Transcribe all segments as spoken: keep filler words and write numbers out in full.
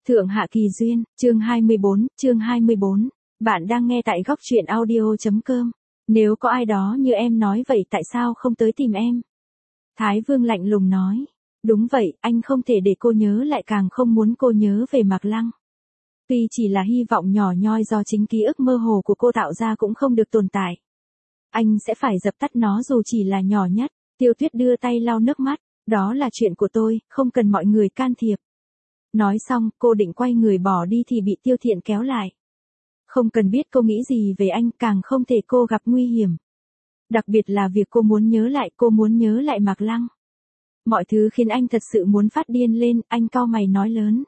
Thượng Hạ Kỳ Duyên, chương hai mươi bốn, chương hai mươi bốn. Bạn đang nghe tại góc truyện audio.com. Nếu có ai đó như em nói vậy tại sao không tới tìm em? Thái Vương lạnh lùng nói. Đúng vậy, anh không thể để cô nhớ lại, càng không muốn cô nhớ về Mạc Lăng. Tuy chỉ là hy vọng nhỏ nhoi do chính ký ức mơ hồ của cô tạo ra cũng không được tồn tại. Anh sẽ phải dập tắt nó dù chỉ là nhỏ nhất. Tiêu Tuyết đưa tay lau nước mắt. Đó là chuyện của tôi, không cần mọi người can thiệp. Nói xong, cô định quay người bỏ đi thì bị Tiêu Thiện kéo lại. Không cần biết cô nghĩ gì về anh, càng không thể cô gặp nguy hiểm. Đặc biệt là việc cô muốn nhớ lại, cô muốn nhớ lại Mạc Lăng. Mọi thứ khiến anh thật sự muốn phát điên lên, anh cau mày nói lớn.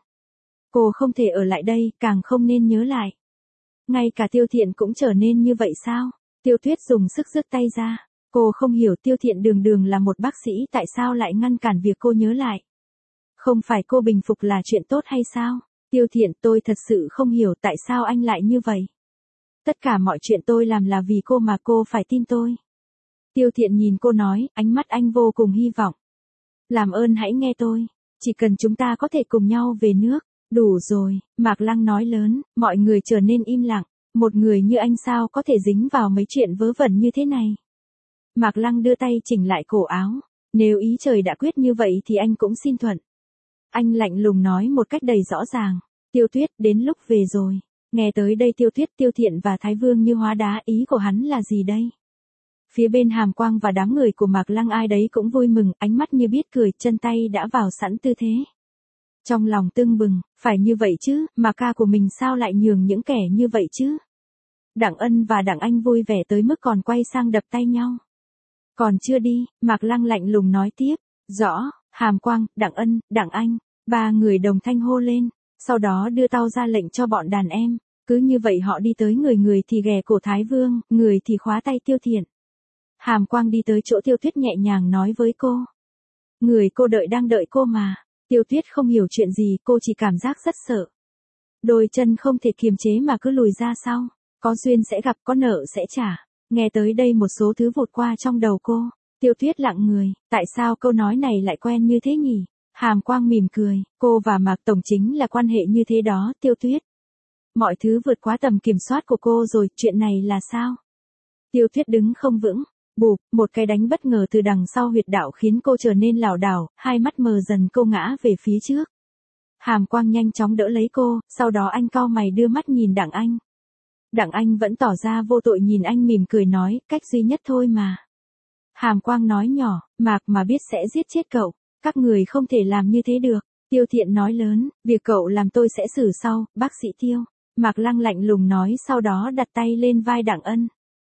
Cô không thể ở lại đây, càng không nên nhớ lại. Ngay cả Tiêu Thiện cũng trở nên như vậy sao? Tiêu Tuyết dùng sức giơ tay ra. Cô không hiểu Tiêu Thiện đường đường là một bác sĩ tại sao lại ngăn cản việc cô nhớ lại. Không phải cô bình phục là chuyện tốt hay sao? Tiêu Thiện, tôi thật sự không hiểu tại sao anh lại như vậy. Tất cả mọi chuyện tôi làm là vì cô mà cô phải tin tôi. Tiêu Thiện nhìn cô nói, ánh mắt anh vô cùng hy vọng. Làm ơn hãy nghe tôi, chỉ cần chúng ta có thể cùng nhau về nước. Đủ rồi, Mạc Lăng nói lớn, mọi người trở nên im lặng. Một người như anh sao có thể dính vào mấy chuyện vớ vẩn như thế này? Mạc Lăng đưa tay chỉnh lại cổ áo. Nếu ý trời đã quyết như vậy thì anh cũng xin thuận. Anh lạnh lùng nói một cách đầy rõ ràng. Tiêu Tuyết, đến lúc về rồi. Nghe tới đây Tiêu Tuyết, Tiêu Thiện và Thái Vương như hóa đá, ý của hắn là gì đây? Phía bên Hàm Quang và đám người của Mạc Lăng ai đấy cũng vui mừng, ánh mắt như biết cười, chân tay đã vào sẵn tư thế. Trong lòng tưng bừng, phải như vậy chứ, mà ca của mình sao lại nhường những kẻ như vậy chứ? Đặng Ân và Đặng Anh vui vẻ tới mức còn quay sang đập tay nhau. Còn chưa đi, Mạc Lăng lạnh lùng nói tiếp. Rõ, Hàm Quang, Đặng Ân, Đặng Anh, ba người đồng thanh hô lên, sau đó đưa tao ra lệnh cho bọn đàn em. Cứ như vậy họ đi tới, người người thì ghè cổ Thái Vương, người thì khóa tay Tiêu Thiện. Hàm Quang đi tới chỗ Tiêu Tuyết nhẹ nhàng nói với cô. Người cô đợi đang đợi cô mà. Tiêu Tuyết không hiểu chuyện gì, cô chỉ cảm giác rất sợ. Đôi chân không thể kiềm chế mà cứ lùi ra sau. Có duyên sẽ gặp, có nợ sẽ trả. Nghe tới đây một số thứ vụt qua trong đầu cô. Tiêu Tuyết lặng người, tại sao câu nói này lại quen như thế nhỉ? Hàm Quang mỉm cười, cô và Mạc Tổng chính là quan hệ như thế đó, Tiêu Tuyết. Mọi thứ vượt quá tầm kiểm soát của cô rồi, chuyện này là sao? Tiêu Tuyết đứng không vững, bụp, một cái đánh bất ngờ từ đằng sau huyệt đạo khiến cô trở nên lảo đảo, hai mắt mờ dần cô ngã về phía trước. Hàm Quang nhanh chóng đỡ lấy cô, sau đó anh cau mày đưa mắt nhìn Đặng Anh. Đặng Anh vẫn tỏ ra vô tội nhìn anh mỉm cười nói, cách duy nhất thôi mà. Hàm Quang nói nhỏ, Mạc mà biết sẽ giết chết cậu, các người không thể làm như thế được. Tiêu Thiện nói lớn, việc cậu làm tôi sẽ xử sau, bác sĩ Tiêu. Mạc Lăng lạnh lùng nói, sau đó đặt tay lên vai Đặng Ân.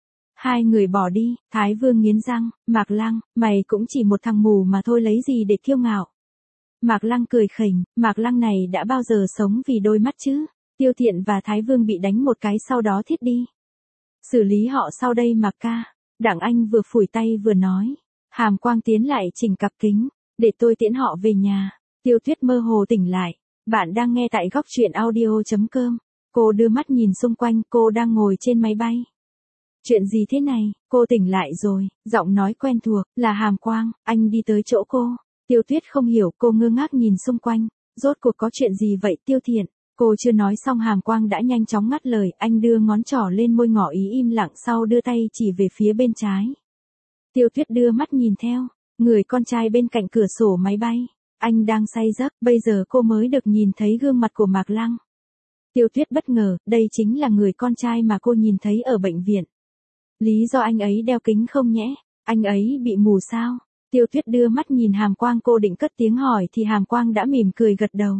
Hai người bỏ đi, Thái Vương nghiến răng, Mạc Lăng, mày cũng chỉ một thằng mù mà thôi, lấy gì để kiêu ngạo. Mạc Lăng cười khỉnh, Mạc Lăng này đã bao giờ sống vì đôi mắt chứ? Tiêu Thiện và Thái Vương bị đánh một cái sau đó thiết đi. Xử lý họ sau đây Mạc ca. Đặng Anh vừa phủi tay vừa nói. Hàm Quang tiến lại chỉnh cặp kính, để tôi tiễn họ về nhà. Tiêu Tuyết mơ hồ tỉnh lại. Bạn đang nghe tại góc truyện audio.com. Cô đưa mắt nhìn xung quanh, cô đang ngồi trên máy bay. Chuyện gì thế này? Cô tỉnh lại rồi, giọng nói quen thuộc, là Hàm Quang, anh đi tới chỗ cô. Tiêu Tuyết không hiểu, cô ngơ ngác nhìn xung quanh. Rốt cuộc có chuyện gì vậy Tiêu Thiện? Cô chưa nói xong Hàm Quang đã nhanh chóng ngắt lời, anh đưa ngón trỏ lên môi ngỏ ý im lặng, sau đưa tay chỉ về phía bên trái. Tiêu Tuyết đưa mắt nhìn theo, người con trai bên cạnh cửa sổ máy bay. Anh đang say giấc, bây giờ cô mới được nhìn thấy gương mặt của Mạc Lăng. Tiêu Tuyết bất ngờ, đây chính là người con trai mà cô nhìn thấy ở bệnh viện. Lý do anh ấy đeo kính không nhẽ? Anh ấy bị mù sao? Tiêu Tuyết đưa mắt nhìn Hàm Quang, cô định cất tiếng hỏi thì Hàm Quang đã mỉm cười gật đầu.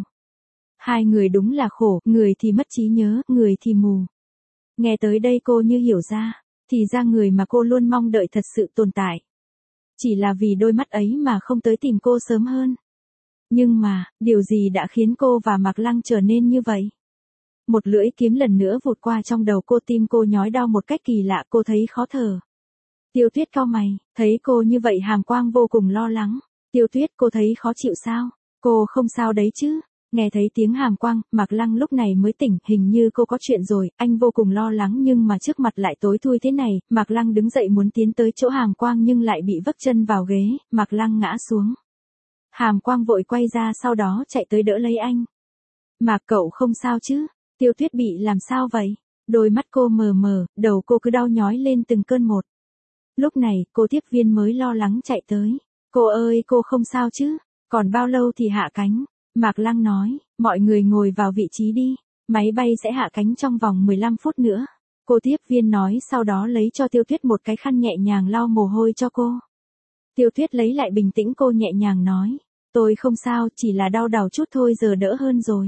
Hai người đúng là khổ, người thì mất trí nhớ, người thì mù. Nghe tới đây cô như hiểu ra, thì ra người mà cô luôn mong đợi thật sự tồn tại. Chỉ là vì đôi mắt ấy mà không tới tìm cô sớm hơn. Nhưng mà, điều gì đã khiến cô và Mạc Lăng trở nên như vậy? Một lưỡi kiếm lần nữa vụt qua trong đầu cô, tim cô nhói đau một cách kỳ lạ, cô thấy khó thở. Tiêu Tuyết cau mày, thấy cô như vậy Hàm Quang vô cùng lo lắng. Tiêu Tuyết, cô thấy khó chịu sao? Cô không sao đấy chứ? Nghe thấy tiếng Hàm Quang, Mạc Lăng lúc này mới tỉnh, hình như cô có chuyện rồi, anh vô cùng lo lắng nhưng mà trước mặt lại tối thui thế này. Mạc Lăng đứng dậy muốn tiến tới chỗ Hàm Quang nhưng lại bị vấp chân vào ghế, Mạc Lăng ngã xuống. Hàm Quang vội quay ra sau đó chạy tới đỡ lấy anh. Mạc cậu không sao chứ? Tiêu Tuyết bị làm sao vậy? Đôi mắt cô mờ mờ, đầu cô cứ đau nhói lên từng cơn một. Lúc này, cô tiếp viên mới lo lắng chạy tới. Cô ơi, cô không sao chứ? Còn bao lâu thì hạ cánh? Mạc Lăng nói, mọi người ngồi vào vị trí đi. Máy bay sẽ hạ cánh trong vòng mười lăm phút nữa. Cô tiếp viên nói sau đó lấy cho Tiêu Tuyết một cái khăn nhẹ nhàng lau mồ hôi cho cô. Tiêu Tuyết lấy lại bình tĩnh, cô nhẹ nhàng nói. Tôi không sao, chỉ là đau đầu chút thôi, giờ đỡ hơn rồi.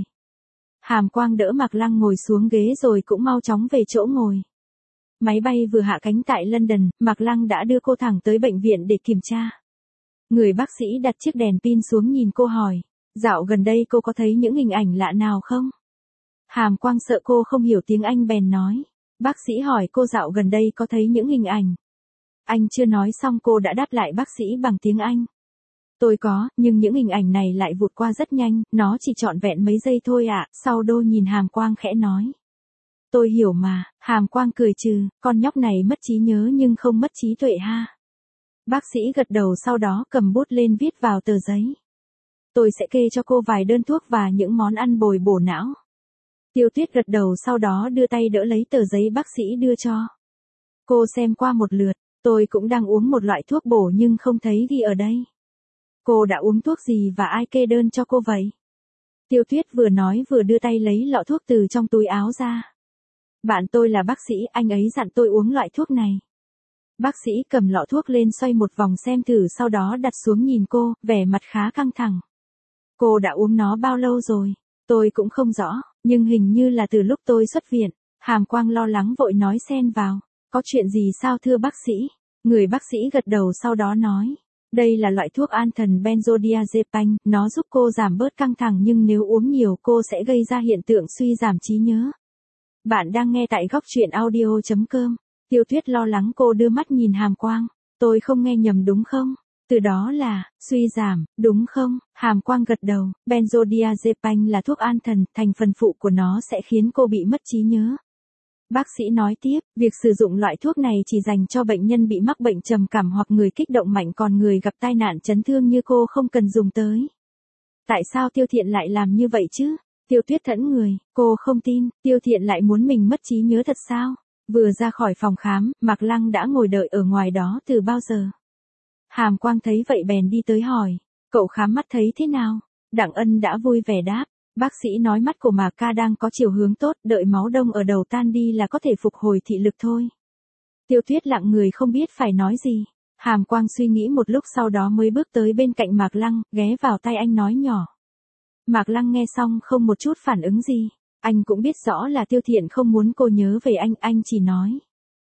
Hàm Quang đỡ Mạc Lăng ngồi xuống ghế rồi cũng mau chóng về chỗ ngồi. Máy bay vừa hạ cánh tại London, Mạc Lăng đã đưa cô thẳng tới bệnh viện để kiểm tra. Người bác sĩ đặt chiếc đèn pin xuống nhìn cô hỏi. Dạo gần đây cô có thấy những hình ảnh lạ nào không? Hàm Quang sợ cô không hiểu tiếng Anh bèn nói. Bác sĩ hỏi cô dạo gần đây có thấy những hình ảnh. Anh chưa nói xong cô đã đáp lại bác sĩ bằng tiếng Anh. Tôi có, nhưng những hình ảnh này lại vụt qua rất nhanh, nó chỉ trọn vẹn mấy giây thôi ạ. Sau Đô nhìn Hàm Quang khẽ nói. Tôi hiểu mà, Hàm Quang cười trừ, con nhóc này mất trí nhớ nhưng không mất trí tuệ ha. Bác sĩ gật đầu sau đó cầm bút lên viết vào tờ giấy. Tôi sẽ kê cho cô vài đơn thuốc và những món ăn bồi bổ não. Tiêu Tuyết gật đầu sau đó đưa tay đỡ lấy tờ giấy bác sĩ đưa cho. Cô xem qua một lượt, tôi cũng đang uống một loại thuốc bổ nhưng không thấy ghi ở đây. Cô đã uống thuốc gì và ai kê đơn cho cô vậy? Tiêu Tuyết vừa nói vừa đưa tay lấy lọ thuốc từ trong túi áo ra. Bạn tôi là bác sĩ, anh ấy dặn tôi uống loại thuốc này. Bác sĩ cầm lọ thuốc lên xoay một vòng xem thử sau đó đặt xuống nhìn cô, vẻ mặt khá căng thẳng. Cô đã uống nó bao lâu rồi? Tôi cũng không rõ, nhưng hình như là từ lúc tôi xuất viện. Hàm Quang lo lắng vội nói xen vào. Có chuyện gì sao thưa bác sĩ? Người bác sĩ gật đầu sau đó nói. Đây là loại thuốc an thần benzodiazepine, nó giúp cô giảm bớt căng thẳng nhưng nếu uống nhiều cô sẽ gây ra hiện tượng suy giảm trí nhớ. Bạn đang nghe tại góc truyện audio chấm com. Tiêu Tuyết lo lắng cô đưa mắt nhìn Hàm Quang. Tôi không nghe nhầm đúng không? Từ đó là, suy giảm, đúng không? Hàm Quang gật đầu, benzodiazepine là thuốc an thần, thành phần phụ của nó sẽ khiến cô bị mất trí nhớ. Bác sĩ nói tiếp, việc sử dụng loại thuốc này chỉ dành cho bệnh nhân bị mắc bệnh trầm cảm hoặc người kích động mạnh, còn người gặp tai nạn chấn thương như cô không cần dùng tới. Tại sao Tiêu Thiện lại làm như vậy chứ? Tiêu Tuyết thẫn người, cô không tin, Tiêu Thiện lại muốn mình mất trí nhớ thật sao? Vừa ra khỏi phòng khám, Mạc Lăng đã ngồi đợi ở ngoài đó từ bao giờ. Hàm Quang thấy vậy bèn đi tới hỏi, cậu khám mắt thấy thế nào? Đặng Ân đã vui vẻ đáp, bác sĩ nói mắt của Mạc ca đang có chiều hướng tốt, đợi máu đông ở đầu tan đi là có thể phục hồi thị lực thôi. Tiêu Tuyết lặng người không biết phải nói gì. Hàm Quang suy nghĩ một lúc sau đó mới bước tới bên cạnh Mạc Lăng, ghé vào tay anh nói nhỏ. Mạc Lăng nghe xong không một chút phản ứng gì. Anh cũng biết rõ là Tiêu Thiện không muốn cô nhớ về anh, anh chỉ nói.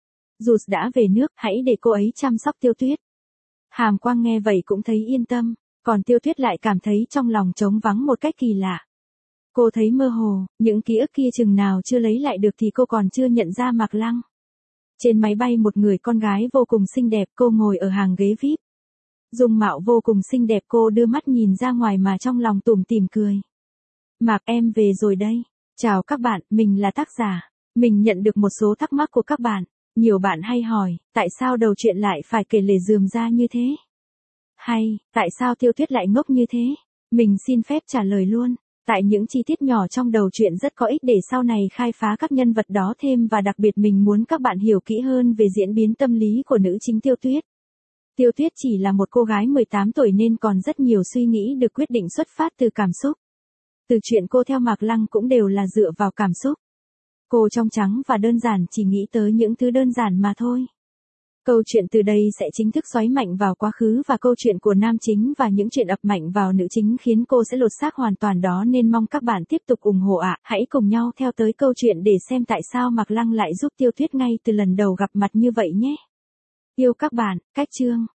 Dù đã về nước, hãy để cô ấy chăm sóc Tiêu Tuyết. Hàm Quang nghe vậy cũng thấy yên tâm, còn Tiêu Tuyết lại cảm thấy trong lòng trống vắng một cách kỳ lạ. Cô thấy mơ hồ, những ký ức kia chừng nào chưa lấy lại được thì cô còn chưa nhận ra Mạc Lăng. Trên máy bay một người con gái vô cùng xinh đẹp, cô ngồi ở hàng ghế vi ai pi. Dung mạo vô cùng xinh đẹp, cô đưa mắt nhìn ra ngoài mà trong lòng tủm tỉm cười. Mạc, em về rồi đây. Chào các bạn, mình là tác giả. Mình nhận được một số thắc mắc của các bạn. Nhiều bạn hay hỏi, tại sao đầu truyện lại phải kể lể rườm ra như thế? Hay, tại sao Tiêu Tuyết lại ngốc như thế? Mình xin phép trả lời luôn. Tại những chi tiết nhỏ trong đầu truyện rất có ích để sau này khai phá các nhân vật đó thêm, và đặc biệt mình muốn các bạn hiểu kỹ hơn về diễn biến tâm lý của nữ chính Tiêu Tuyết. Tiêu Tuyết chỉ là một cô gái mười tám tuổi nên còn rất nhiều suy nghĩ được quyết định xuất phát từ cảm xúc. Từ chuyện cô theo Mạc Lăng cũng đều là dựa vào cảm xúc. Cô trong trắng và đơn giản chỉ nghĩ tới những thứ đơn giản mà thôi. Câu chuyện từ đây sẽ chính thức xoáy mạnh vào quá khứ và câu chuyện của nam chính và những chuyện ập mạnh vào nữ chính khiến cô sẽ lột xác hoàn toàn đó, nên mong các bạn tiếp tục ủng hộ ạ. Hãy cùng nhau theo tới câu chuyện để xem tại sao Mạc Lăng lại giúp Tiêu Tuyết ngay từ lần đầu gặp mặt như vậy nhé. Yêu các bạn, cách chương.